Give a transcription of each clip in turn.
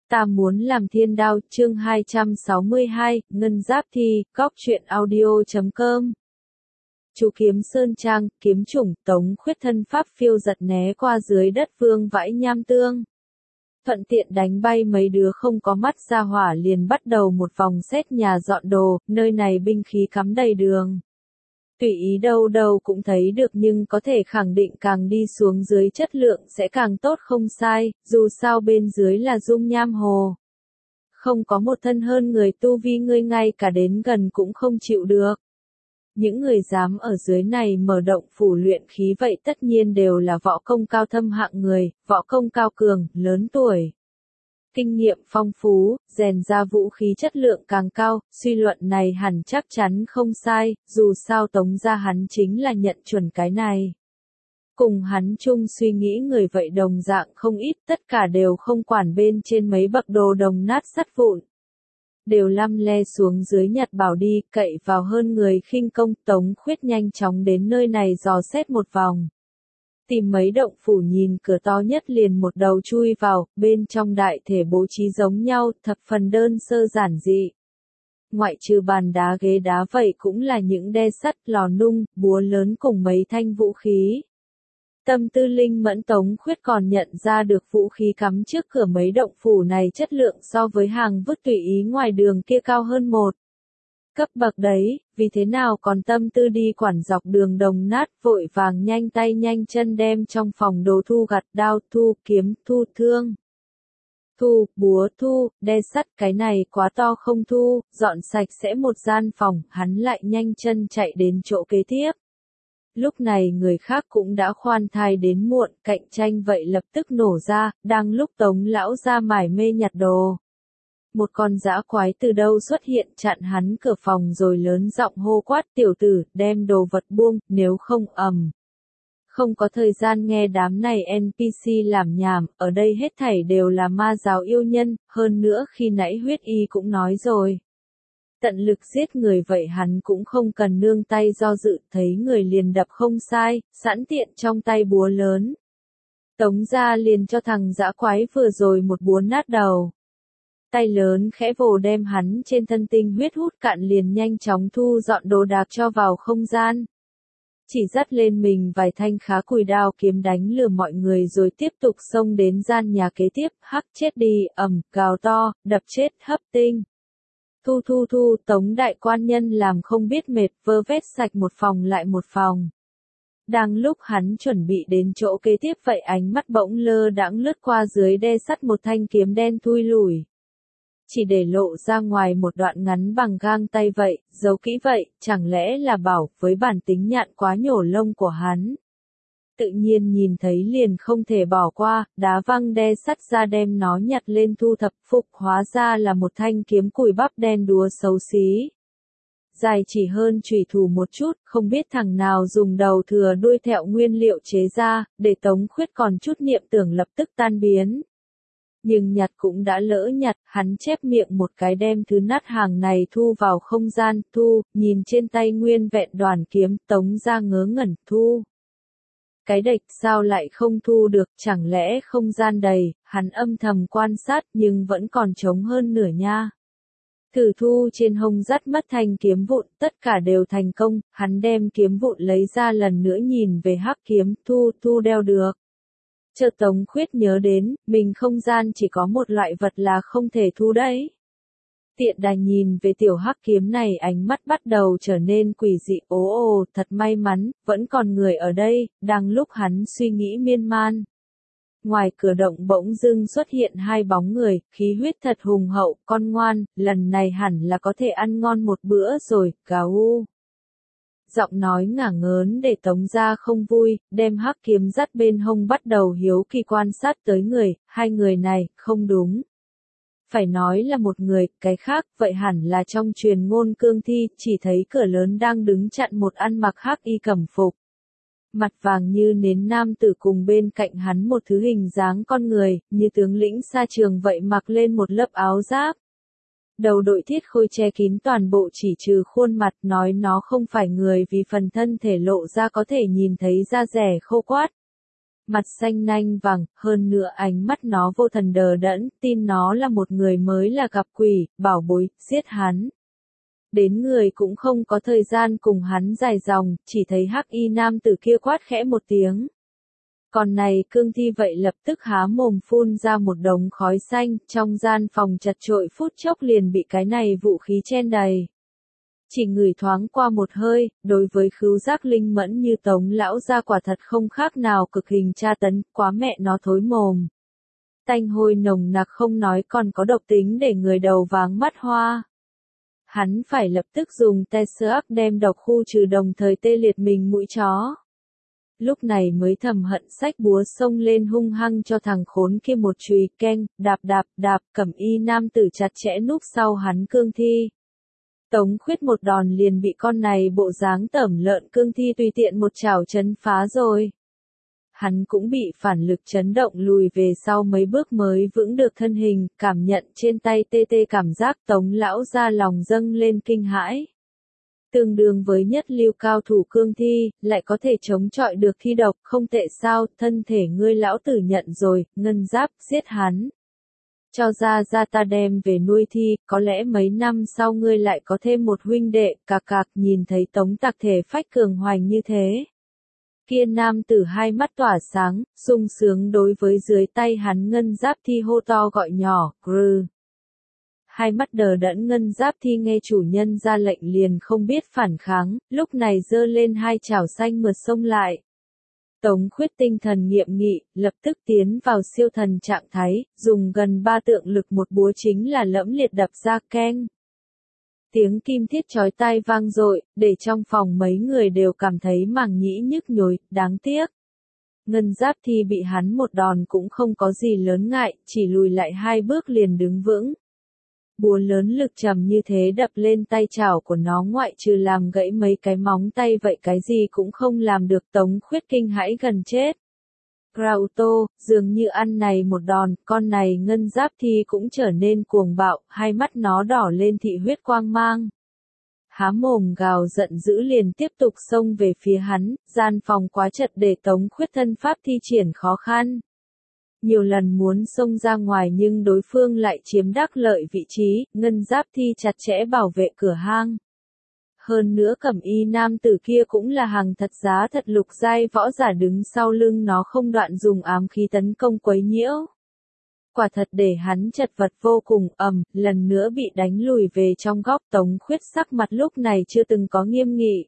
Ta muốn làm thiên đao, chương 262, Ngân Giáp Thi, Góc truyện audio.com. Chú Kiếm Sơn Trang, kiếm chủng, Tống Khuyết thân pháp phiêu giật né qua dưới đất vương vãi nham tương. Thuận tiện đánh bay mấy đứa không có mắt ra hỏa liền bắt đầu một vòng xét nhà dọn đồ, nơi này binh khí cắm đầy đường. Tùy ý đâu đâu cũng thấy được nhưng có thể khẳng định càng đi xuống dưới chất lượng sẽ càng tốt không sai, dù sao bên dưới là dung nham hồ. Không có một thân hơn người tu vi ngươi ngay cả đến gần cũng không chịu được. Những người dám ở dưới này mở động phủ luyện khí vậy tất nhiên đều là võ công cao thâm hạng người, võ công cao cường, lớn tuổi. Kinh nghiệm phong phú, rèn ra vũ khí chất lượng càng cao, suy luận này hẳn chắc chắn không sai, dù sao Tống gia hắn chính là nhận chuẩn cái này. Cùng hắn chung suy nghĩ người vậy đồng dạng không ít, tất cả đều không quản bên trên mấy bậc đồ đồng nát sắt vụn. Đều lăm le xuống dưới nhặt bảo đi, cậy vào hơn người khinh công. Tống Khuyết nhanh chóng đến nơi này dò xét một vòng. Tìm mấy động phủ nhìn cửa to nhất liền một đầu chui vào, bên trong đại thể bố trí giống nhau, thập phần đơn sơ giản dị. Ngoại trừ bàn đá ghế đá vậy cũng là những đe sắt, lò nung, búa lớn cùng mấy thanh vũ khí. Tâm tư linh mẫn Tống Khuyết còn nhận ra được vũ khí cắm trước cửa mấy động phủ này chất lượng so với hàng vứt tùy ý ngoài đường kia cao hơn một cấp bậc đấy, vì thế nào còn tâm tư đi quản dọc đường đồng nát, vội vàng nhanh tay nhanh chân đem trong phòng đồ thu gặt, đao thu, kiếm thu, thương thu, búa thu, đe sắt, cái này quá to không thu, dọn sạch sẽ một gian phòng, hắn lại nhanh chân chạy đến chỗ kế tiếp. Lúc này người khác cũng đã khoan thai đến muộn, cạnh tranh vậy lập tức nổ ra, đang lúc Tống lão ra mải mê nhặt đồ. Một con dã quái từ đâu xuất hiện chặn hắn cửa phòng rồi lớn giọng hô quát, tiểu tử, đem đồ vật buông, nếu không ầm. Không có thời gian nghe đám này NPC làm nhảm, ở đây hết thảy đều là ma giáo yêu nhân, hơn nữa khi nãy huyết y cũng nói rồi. Tận lực giết người vậy hắn cũng không cần nương tay do dự, thấy người liền đập không sai, sẵn tiện trong tay búa lớn. Tống ra liền cho thằng dã quái vừa rồi một búa nát đầu. Tay lớn khẽ vồ đem hắn trên thân tinh huyết hút cạn liền nhanh chóng thu dọn đồ đạc cho vào không gian. Chỉ dắt lên mình vài thanh khá cùi đao kiếm đánh lừa mọi người rồi tiếp tục xông đến gian nhà kế tiếp, hắc chết đi, gào to, đập chết, hấp tinh. Thu, Tống đại quan nhân làm không biết mệt, vơ vét sạch một phòng lại một phòng. Đang lúc hắn chuẩn bị đến chỗ kế tiếp vậy ánh mắt bỗng lơ đãng lướt qua dưới đe sắt một thanh kiếm đen thui lủi. Chỉ để lộ ra ngoài một đoạn ngắn bằng gang tay vậy, giấu kỹ vậy, chẳng lẽ là bảo với bản tính nhạn quá nhổ lông của hắn. Tự nhiên nhìn thấy liền không thể bỏ qua, đá văng đe sắt ra đem nó nhặt lên thu thập phục, hóa ra là một thanh kiếm cùi bắp đen đúa xấu xí. Dài chỉ hơn chủy thủ một chút, không biết thằng nào dùng đầu thừa đuôi thẹo nguyên liệu chế ra, để Tống Khuyết còn chút niệm tưởng lập tức tan biến. Nhưng nhặt cũng đã lỡ nhặt, hắn chép miệng một cái đem thứ nát hàng này thu vào không gian, nhìn trên tay nguyên vẹn đoàn kiếm, Tống ra ngớ ngẩn, Cái đệch sao lại không thu được, chẳng lẽ không gian đầy, hắn âm thầm quan sát nhưng vẫn còn trống hơn nửa nha. Thử thu trên hông dắt mất thanh kiếm vụn, tất cả đều thành công, hắn đem kiếm vụn lấy ra lần nữa nhìn về hắc kiếm, thu đeo được. Chợt Tống Khuyết nhớ đến, mình không gian chỉ có một loại vật là không thể thu đấy. Tiện đà nhìn về tiểu hắc kiếm này ánh mắt bắt đầu trở nên quỷ dị, thật may mắn, vẫn còn người ở đây, đang lúc hắn suy nghĩ miên man. Ngoài cửa động bỗng dưng xuất hiện hai bóng người, khí huyết thật hùng hậu, con ngoan, lần này hẳn là có thể ăn ngon một bữa rồi, gào. Giọng nói ngả ngớn để Tống ra không vui, đem hắc kiếm dắt bên hông bắt đầu hiếu kỳ quan sát tới người, hai người này, không đúng. Phải nói là một người, cái khác, vậy hẳn là trong truyền ngôn cương thi, chỉ thấy cửa lớn đang đứng chặn một ăn mặc hắc y cẩm phục. Mặt vàng như nến nam tử cùng bên cạnh hắn một thứ hình dáng con người, như tướng lĩnh xa trường vậy mặc lên một lớp áo giáp. Đầu đội thiết khôi che kín toàn bộ chỉ trừ khuôn mặt, nói nó không phải người vì phần thân thể lộ ra có thể nhìn thấy da rẻ khô quắt. Mặt xanh nanh vàng, hơn nữa ánh mắt nó vô thần đờ đẫn, tin nó là một người mới là gặp quỷ, bảo bối, giết hắn. Đến người cũng không có thời gian cùng hắn dài dòng, chỉ thấy hắc y nam tử kia quát khẽ một tiếng. Còn này cương thi vậy lập tức há mồm phun ra một đống khói xanh, trong gian phòng chật chội phút chốc liền bị cái này vũ khí chen đầy. Chỉ ngửi thoáng qua một hơi, đối với khứu giác linh mẫn như Tống lão gia quả thật không khác nào cực hình tra tấn, quá mẹ nó thối mồm. Tanh hôi nồng nặc không nói còn có độc tính để người đầu váng mắt hoa. Hắn phải lập tức dùng Teseac đem độc khu trừ đồng thời tê liệt mình mũi chó. Lúc này mới thầm hận xách búa xông lên hung hăng cho thằng khốn kia một chùy keng, đạp, cẩm y nam tử chặt chẽ núp sau hắn cương thi. Tống Khuyết một đòn liền bị con này bộ dáng tẩm lợn cương thi tùy tiện một chảo chấn phá rồi. Hắn cũng bị phản lực chấn động lùi về sau mấy bước mới vững được thân hình, cảm nhận trên tay tê tê cảm giác Tống lão ra lòng dâng lên kinh hãi. Tương đương với nhất lưu cao thủ cương thi, lại có thể chống chọi được thi độc, không tệ sao, thân thể ngươi lão tử nhận rồi, ngân giáp, giết hắn. Cho ra ta đem về nuôi thi, có lẽ mấy năm sau ngươi lại có thêm một huynh đệ, cạc nhìn thấy Tống Tặc thể phách cường hoành như thế. Kia nam tử hai mắt tỏa sáng, sung sướng đối với dưới tay hắn ngân giáp thi hô to gọi nhỏ, grư. Hai mắt đờ đẫn ngân giáp thi nghe chủ nhân ra lệnh liền không biết phản kháng, lúc này giơ lên hai chảo xanh mượt xông lại. Tống Khuyết tinh thần nghiệm nghị, lập tức tiến vào siêu thần trạng thái, dùng gần 3 tượng lực một búa chính là lẫm liệt đập ra keng. Tiếng kim thiết chói tai vang dội, để trong phòng mấy người đều cảm thấy màng nhĩ nhức nhối, đáng tiếc. Ngân giáp thi bị hắn một đòn cũng không có gì lớn ngại, chỉ lùi lại 2 bước liền đứng vững. Búa lớn lực trầm như thế đập lên tay chảo của nó ngoại trừ làm gãy mấy cái móng tay vậy cái gì cũng không làm được. Tống Khuyết kinh hãi gần chết. Grauto, dường như ăn này một đòn, con này ngân giáp thi cũng trở nên cuồng bạo, hai mắt nó đỏ lên thị huyết quang mang. Há mồm gào giận dữ liền tiếp tục xông về phía hắn, gian phòng quá chật để Tống Khuyết thân pháp thi triển khó khăn. Nhiều lần muốn xông ra ngoài nhưng đối phương lại chiếm đắc lợi vị trí, ngân giáp thi chặt chẽ bảo vệ cửa hang. Hơn nữa cẩm y nam tử kia cũng là hàng thật giá thật lục giai võ giả đứng sau lưng nó không đoạn dùng ám khí tấn công quấy nhiễu. Quả thật để hắn chật vật vô cùng, lần nữa bị đánh lùi về trong góc. Tống Khuyết sắc mặt lúc này chưa từng có nghiêm nghị.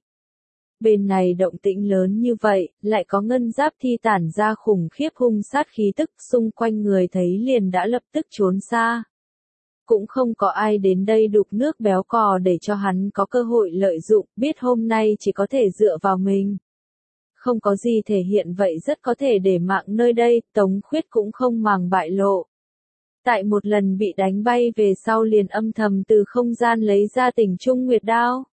Bên này động tĩnh lớn như vậy, lại có ngân giáp thi tản ra khủng khiếp hung sát khí tức, xung quanh người thấy liền đã lập tức trốn xa. Cũng không có ai đến đây đục nước béo cò để cho hắn có cơ hội lợi dụng, biết hôm nay chỉ có thể dựa vào mình. Không có gì thể hiện vậy rất có thể để mạng nơi đây, Tống Khuyết cũng không màng bại lộ. Tại một lần bị đánh bay về sau liền âm thầm từ không gian lấy ra Tỉnh Trung Nguyệt đao.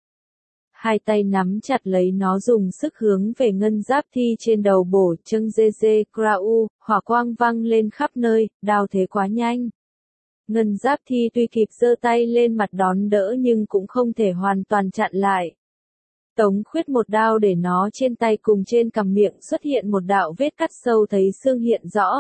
Hai tay nắm chặt lấy nó dùng sức hướng về ngân giáp thi trên đầu bổ châng dê krau, hỏa quang văng lên khắp nơi, đao thế quá nhanh. Ngân giáp thi tuy kịp giơ tay lên mặt đón đỡ nhưng cũng không thể hoàn toàn chặn lại. Tống Khuyết một đao để nó trên tay cùng trên cằm miệng xuất hiện một đạo vết cắt sâu thấy xương hiện rõ.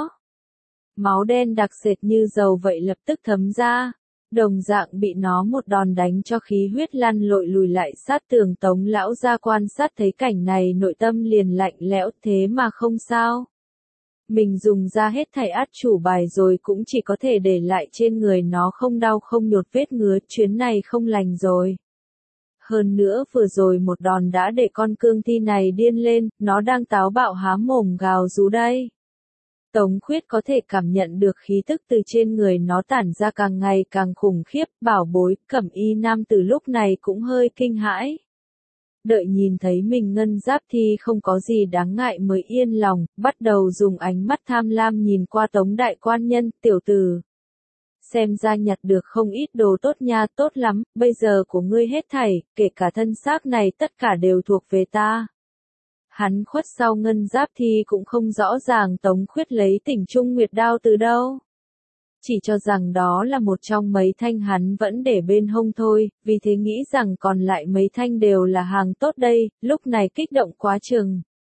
Máu đen đặc sệt như dầu vậy lập tức thấm ra. Đồng dạng bị nó một đòn đánh cho khí huyết lăn lội lùi lại sát tường. Tống lão ra quan sát thấy cảnh này nội tâm liền lạnh lẽo, thế mà không sao. Mình dùng ra hết thảy át chủ bài rồi cũng chỉ có thể để lại trên người nó không đau không nhột vết ngứa, chuyến này không lành rồi. Hơn nữa vừa rồi một đòn đã để con cương thi này điên lên, nó đang táo bạo há mồm gào rú đây. Tống Khuyết có thể cảm nhận được khí tức từ trên người nó tản ra càng ngày càng khủng khiếp, bảo bối, cẩm y nam từ lúc này cũng hơi kinh hãi. Đợi nhìn thấy mình ngân giáp thi không có gì đáng ngại mới yên lòng, bắt đầu dùng ánh mắt tham lam nhìn qua Tống đại quan nhân, tiểu tử. Xem ra nhặt được không ít đồ tốt nha, tốt lắm, bây giờ của ngươi hết thảy, kể cả thân xác này tất cả đều thuộc về ta. Hắn khuất sau ngân giáp thi cũng không rõ ràng Tống Khuyết lấy Tỉnh Trung Nguyệt đao từ đâu. Chỉ cho rằng đó là một trong mấy thanh hắn vẫn để bên hông thôi, vì thế nghĩ rằng còn lại mấy thanh đều là hàng tốt đây, lúc này kích động quá chừng.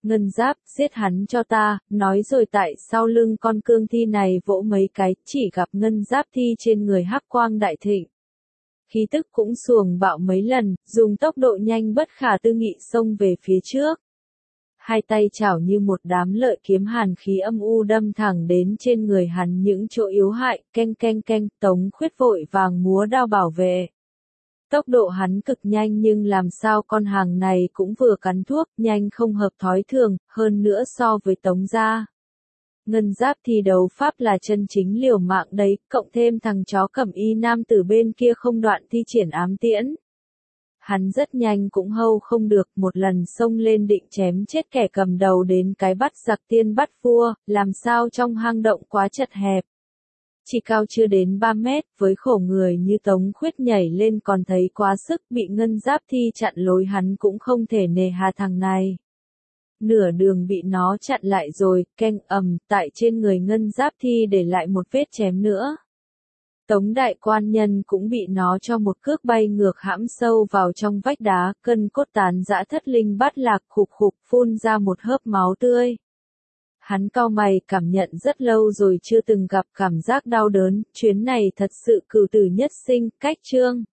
Ngân Giáp, giết hắn cho ta, nói rồi tại sau lưng con cương thi này vỗ mấy cái, chỉ gặp Ngân Giáp thi trên người hắc quang đại thịnh. Khí tức cũng xuồng bạo mấy lần, dùng tốc độ nhanh bất khả tư nghị xông về phía trước. Hai tay chảo như một đám lợi kiếm hàn khí âm u đâm thẳng đến trên người hắn những chỗ yếu hại, canh canh canh, Tống Khuyết vội vàng múa đao bảo vệ. Tốc độ hắn cực nhanh nhưng làm sao con hàng này cũng vừa cắn thuốc, nhanh không hợp thói thường, hơn nữa so với Tống gia. Ngân Giáp thi đấu pháp là chân chính liều mạng đấy, cộng thêm thằng chó cẩm y nam từ bên kia không đoạn thi triển ám tiễn. Hắn rất nhanh cũng hâu không được, một lần xông lên định chém chết kẻ cầm đầu đến cái bắt giặc tiên bắt vua, làm sao trong hang động quá chật hẹp. Chỉ cao chưa đến 3 mét, với khổ người như Tống Khuyết nhảy lên còn thấy quá sức, bị Ngân Giáp thi chặn lối hắn cũng không thể nề hà thằng này. Nửa đường bị nó chặn lại rồi, keng ầm, tại trên người Ngân Giáp thi để lại một vết chém nữa. Tống đại quan nhân cũng bị nó cho một cước bay ngược hãm sâu vào trong vách đá, cân cốt tán dã thất linh bát lạc khục khục phun ra một hớp máu tươi. Hắn cau mày cảm nhận rất lâu rồi chưa từng gặp cảm giác đau đớn, chuyến này thật sự cửu tử nhất sinh, cách chương.